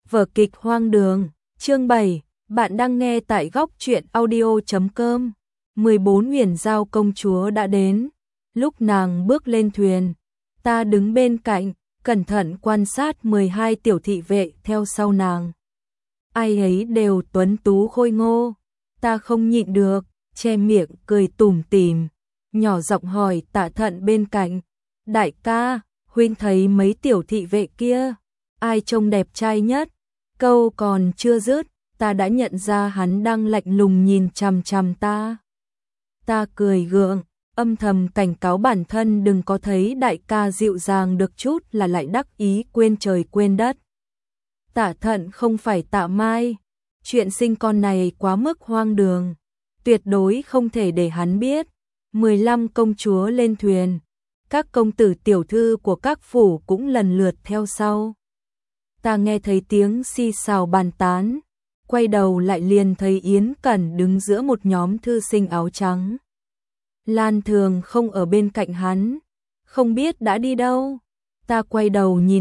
Vở kịch hoang đường, chương 7, bạn đang nghe tại góc truyện audio.com. 14 Huyền Giao công chúa đã đến. Lúc nàng bước lên thuyền, ta đứng bên cạnh, cẩn thận quan sát 12 tiểu thị vệ theo sau nàng. Ai ấy đều tuấn tú khôi ngô, ta không nhịn được, che miệng cười tủm tỉm, nhỏ giọng hỏi Tạ Thận bên cạnh, đại ca, huynh thấy mấy tiểu thị vệ kia, ai trông đẹp trai nhất? Câu còn chưa dứt, ta đã nhận ra hắn đang lạnh lùng nhìn chằm chằm ta. Ta cười gượng, âm thầm cảnh cáo bản thân đừng có thấy đại ca dịu dàng được chút là lại đắc ý quên trời quên đất. Tạ Thận không phải Tạ Mai, chuyện sinh con này quá mức hoang đường, tuyệt đối không thể để hắn biết. 15 công chúa lên thuyền, các công tử tiểu thư của các phủ cũng lần lượt theo sau. Ta nghe thấy tiếng xì xào bàn tán, quay đầu lại liền thấy Yến Cẩn đứng giữa một nhóm thư sinh áo trắng. Lan Thường không ở bên cạnh hắn, không biết đã đi đâu. Ta quay đầu nhìn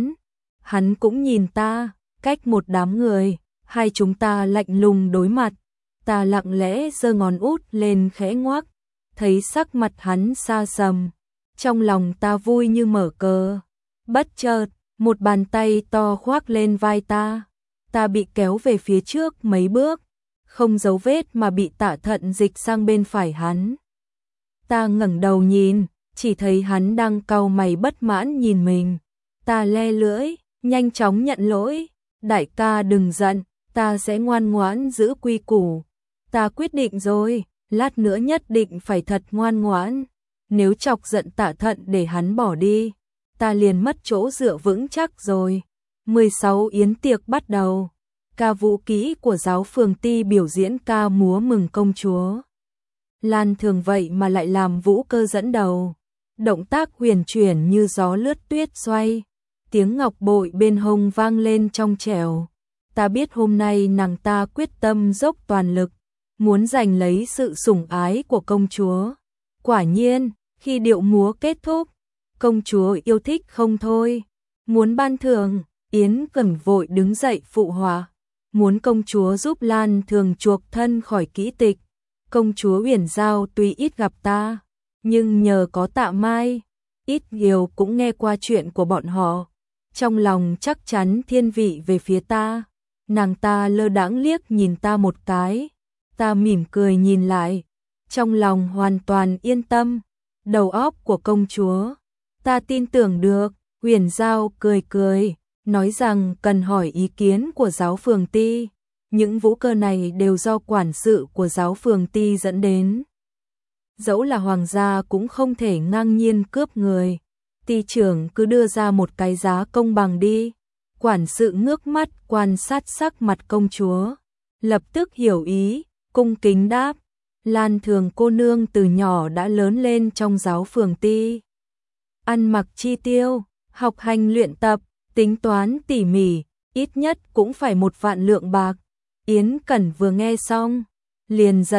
hắn cũng nhìn ta, cách một đám người, hai chúng ta lạnh lùng đối mặt. Ta lặng lẽ giơ ngón út lên khẽ ngoắc, thấy sắc mặt hắn xa sầm, trong lòng ta vui như mở cờ. Bất chợt, một bàn tay to khoác lên vai ta bị kéo về phía trước mấy bước, không dấu vết mà bị Tạ Thận dịch sang bên phải hắn. Ta ngẩng đầu nhìn, chỉ thấy hắn đang cau mày bất mãn nhìn mình. Ta le lưỡi, nhanh chóng nhận lỗi, đại ca đừng giận, ta sẽ ngoan ngoãn giữ quy củ. Ta quyết định rồi, lát nữa nhất định phải thật ngoan ngoãn, nếu chọc giận Tạ Thận để hắn bỏ đi, ta liền mất chỗ dựa vững chắc rồi. 16 yến tiệc bắt đầu, ca vũ kỹ của giáo phường Ti biểu diễn ca múa mừng công chúa. Lan Thường vậy mà lại làm vũ cơ dẫn đầu, động tác huyền chuyển như gió lướt tuyết xoay, tiếng ngọc bội bên hông vang lên trong trẻo. Ta biết hôm nay nàng ta quyết tâm dốc toàn lực, muốn giành lấy sự sủng ái của công chúa. Quả nhiên, khi điệu múa kết thúc, công chúa yêu thích không thôi, muốn ban thưởng. Yến Cẩn vội đứng dậy phụ họa, muốn công chúa giúp Lan Thường chuộc thân khỏi kỹ tịch. Công chúa Huyền Giao tuy ít gặp ta, nhưng nhờ có Tạ Mai, ít nhiều cũng nghe qua chuyện của bọn họ, trong lòng chắc chắn thiên vị về phía ta. Nàng ta lơ đãng liếc nhìn ta một cái, ta mỉm cười nhìn lại, trong lòng hoàn toàn yên tâm. Đầu óc của công chúa, ta tin tưởng được. Huyền Giao cười cười, nói rằng cần hỏi ý kiến của giáo phường Ti. Những vũ cơ này đều do quản sự của giáo phường Ti dẫn đến. Dẫu là hoàng gia cũng không thể ngang nhiên cướp người. Ti trưởng cứ đưa ra một cái giá công bằng đi. Quản sự ngước mắt quan sát sắc mặt công chúa, lập tức hiểu ý, cung kính đáp. Lan Thường cô nương từ nhỏ đã lớn lên trong giáo phường Ti. Ăn mặc chi tiêu, học hành luyện tập, tính toán tỉ mỉ, ít nhất cũng phải 1 vạn lượng bạc. Yến Cẩn vừa nghe xong, liền giật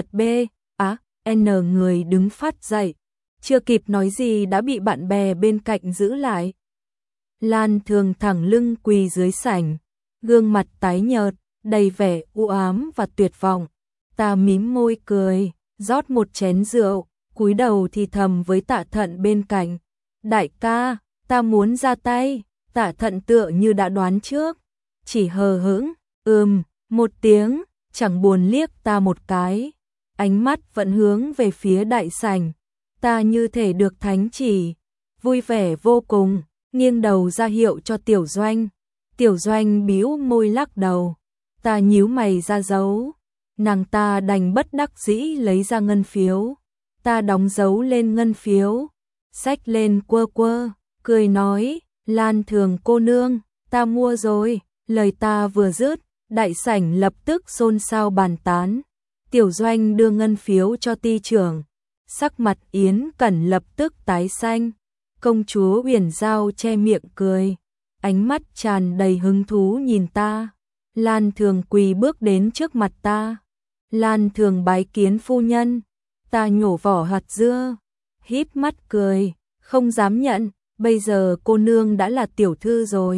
n người đứng phát dậy, chưa kịp nói gì đã bị bạn bè bên cạnh giữ lại. Lan Thường thẳng lưng quỳ dưới sảnh, gương mặt tái nhợt, đầy vẻ u ám và tuyệt vọng. Ta mím môi cười, rót một chén rượu, cúi đầu thì thầm với Tạ Thận bên cạnh, đại ca, ta muốn ra tay. Tạ Thận tựa như đã đoán trước, chỉ hờ hững, một tiếng, chẳng buồn liếc ta một cái, ánh mắt vẫn hướng về phía đại sảnh. Ta như thể được thánh chỉ, vui vẻ vô cùng, nghiêng đầu ra hiệu cho Tiểu Doanh. Tiểu Doanh bĩu môi lắc đầu, ta nhíu mày ra dấu, nàng ta đành bất đắc dĩ lấy ra ngân phiếu. Ta đóng dấu lên ngân phiếu, xách lên quơ quơ, cười nói, Lan Thường cô nương, ta mua rồi. Lời ta vừa dứt, đại sảnh lập tức xôn xao bàn tán. Tiểu Doanh đưa ngân phiếu cho Ti trưởng, sắc mặt Yến Cẩn lập tức tái xanh. Công chúa Huyền Giao che miệng cười, ánh mắt tràn đầy hứng thú nhìn ta. Lan Thường quỳ bước đến trước mặt ta. Lan Thường bái kiến phu nhân. Ta nhổ vỏ hạt dưa, híp mắt cười, không dám nhận, bây giờ cô nương đã là tiểu thư rồi.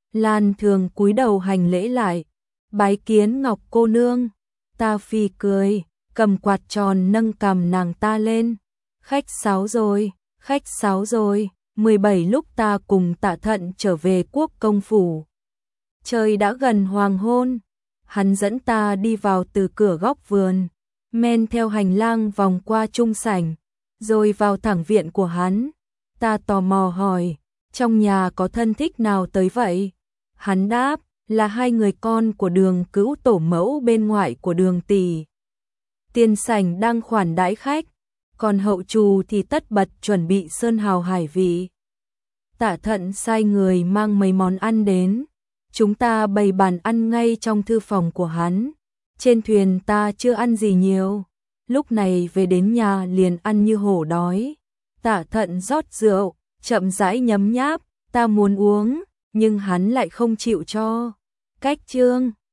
Lan Thường cúi đầu hành lễ lại, bái kiến Ngọc cô nương. Ta phì cười, cầm quạt tròn nâng cằm nàng ta lên. Khách sáo rồi, khách sáo rồi. 17 lúc ta cùng Tạ Thận trở về Quốc công phủ. Trời đã gần hoàng hôn, hắn dẫn ta đi vào từ cửa góc vườn, men theo hành lang vòng qua trung sảnh, rồi vào thẳng viện của hắn. Ta tò mò hỏi, trong nhà có thân thích nào tới vậy? Hắn đáp, là 2 người con của Đường Cữu tổ mẫu bên ngoại của Đường tỷ. Tiền sảnh đang khoản đãi khách, còn hậu trù thì tất bật chuẩn bị sơn hào hải vị. Tạ Thận sai người mang mấy món ăn đến, chúng ta bày bàn ăn ngay trong thư phòng của hắn. Trên thuyền ta chưa ăn gì nhiều, lúc này về đến nhà liền ăn như hổ đói. Tạ Thận rót rượu, chậm rãi nhấm nháp, ta muốn uống, nhưng hắn lại không chịu cho. Cách chương